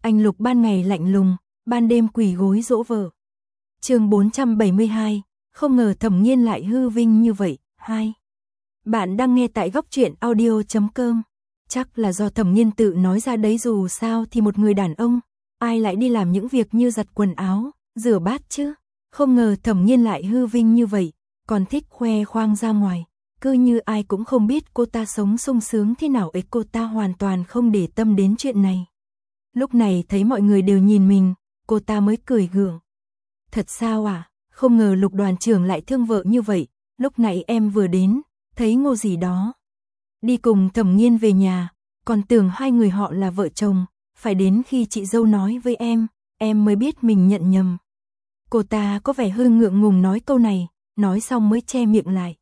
Anh Lục ban ngày lạnh lùng, ban đêm quỳ gối dỗ vợ. Chương 472, không ngờ Thẩm Nghiên lại hư vinh như vậy. 2. Bạn đang nghe tại góc truyện audio.com. Chắc là do Thẩm Nghiên tự nói ra đấy, dù sao thì một người đàn ông, ai lại đi làm những việc như giặt quần áo, rửa bát chứ. Không ngờ Thẩm Nghiên lại hư vinh như vậy, còn thích khoe khoang ra ngoài. Cứ như ai cũng không biết cô ta sống sung sướng thế nào ấy, cô ta hoàn toàn không để tâm đến chuyện này. Lúc này thấy mọi người đều nhìn mình, cô ta mới cười gượng. Thật sao à, không ngờ Lục đoàn trưởng lại thương vợ như vậy, lúc nãy em vừa đến, thấy Ngô gì đó đi cùng Thẩm Nghiên về nhà, còn tưởng hai người họ là vợ chồng, phải đến khi chị dâu nói với em mới biết mình nhận nhầm. Cô ta có vẻ hơi ngượng ngùng nói câu này, nói xong mới che miệng lại.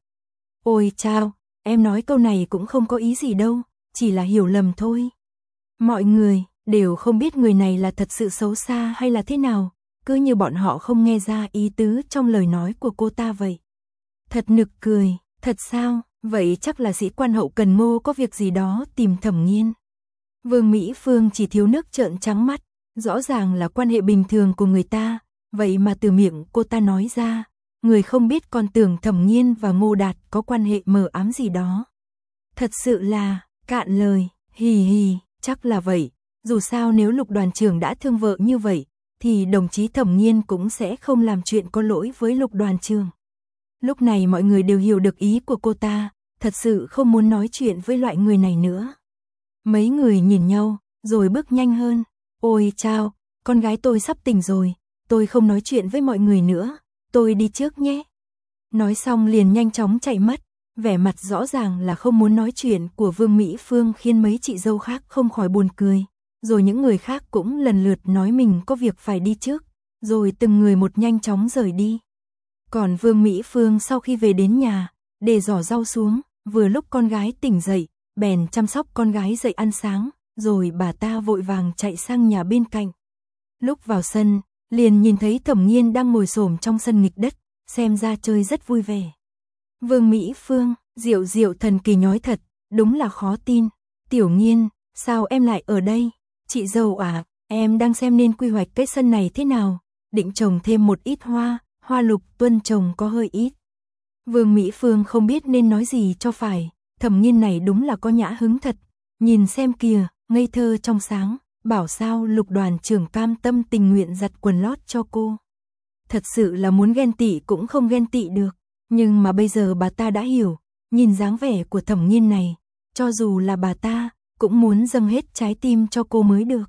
Ôi chao, em nói câu này cũng không có ý gì đâu, chỉ là hiểu lầm thôi. Mọi người đều không biết người này là thật sự xấu xa hay là thế nào, cứ như bọn họ không nghe ra ý tứ trong lời nói của cô ta vậy. Thật nực cười, thật sao, vậy chắc là sĩ quan hậu cần Ngô có việc gì đó tìm Thẩm Nghiên. Vương Mỹ Phương chỉ thiếu nước trợn trắng mắt, rõ ràng là quan hệ bình thường của người ta, vậy mà từ miệng cô ta nói ra, người không biết còn tưởng Thẩm Nghiên và Ngô Đạt có quan hệ mờ ám gì đó. Thật sự là, cạn lời, hì hì, chắc là vậy, dù sao nếu Lục đoàn trưởng đã thương vợ như vậy, thì đồng chí Thẩm Nghiên cũng sẽ không làm chuyện có lỗi với Lục đoàn trưởng. Lúc này mọi người đều hiểu được ý của cô ta, thật sự không muốn nói chuyện với loại người này nữa. Mấy người nhìn nhau, rồi bước nhanh hơn. Ôi chao, con gái tôi sắp tỉnh rồi, tôi không nói chuyện với mọi người nữa, tôi đi trước nhé. Nói xong liền nhanh chóng chạy mất, vẻ mặt rõ ràng là không muốn nói chuyện của Vương Mỹ Phương khiến mấy chị dâu khác không khỏi buồn cười. Rồi những người khác cũng lần lượt nói mình có việc phải đi trước, rồi từng người một nhanh chóng rời đi. Còn Vương Mỹ Phương sau khi về đến nhà, để giỏ rau xuống, vừa lúc con gái tỉnh dậy, bèn chăm sóc con gái dậy ăn sáng, rồi bà ta vội vàng chạy sang nhà bên cạnh. Lúc vào sân, liền nhìn thấy Thẩm Nghiên đang ngồi xổm trong sân nghịch đất, xem ra chơi rất vui vẻ. Vương Mỹ Phương, Diệu Diệu thần kỳ nhói thật, đúng là khó tin. Tiểu Nghiên, sao em lại ở đây? Chị dâu à, em đang xem nên quy hoạch cái sân này thế nào, định trồng thêm một ít hoa, hoa lục tuân trồng có hơi ít. Vương Mỹ Phương không biết nên nói gì cho phải, Thẩm Nghiên này đúng là có nhã hứng thật, nhìn xem kìa, ngây thơ trong sáng, bảo sao Lục đoàn trưởng cam tâm tình nguyện giặt quần lót cho cô. Thật sự là muốn ghen tị cũng không ghen tị được, nhưng mà bây giờ bà ta đã hiểu, nhìn dáng vẻ của Thẩm Nghiên này, cho dù là bà ta, cũng muốn dâng hết trái tim cho cô mới được.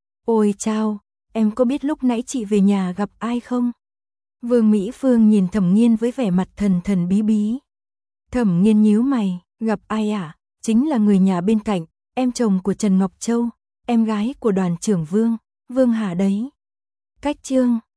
Ôi chao, em có biết lúc nãy chị về nhà gặp ai không? Vương Mỹ Phương nhìn Thẩm Nghiên với vẻ mặt thần thần bí bí. Thẩm Nghiên nhíu mày, gặp ai ạ? Chính là người nhà bên cạnh, em chồng của Trần Ngọc Châu, em gái của đoàn trưởng Vương Hà đấy. Cách chương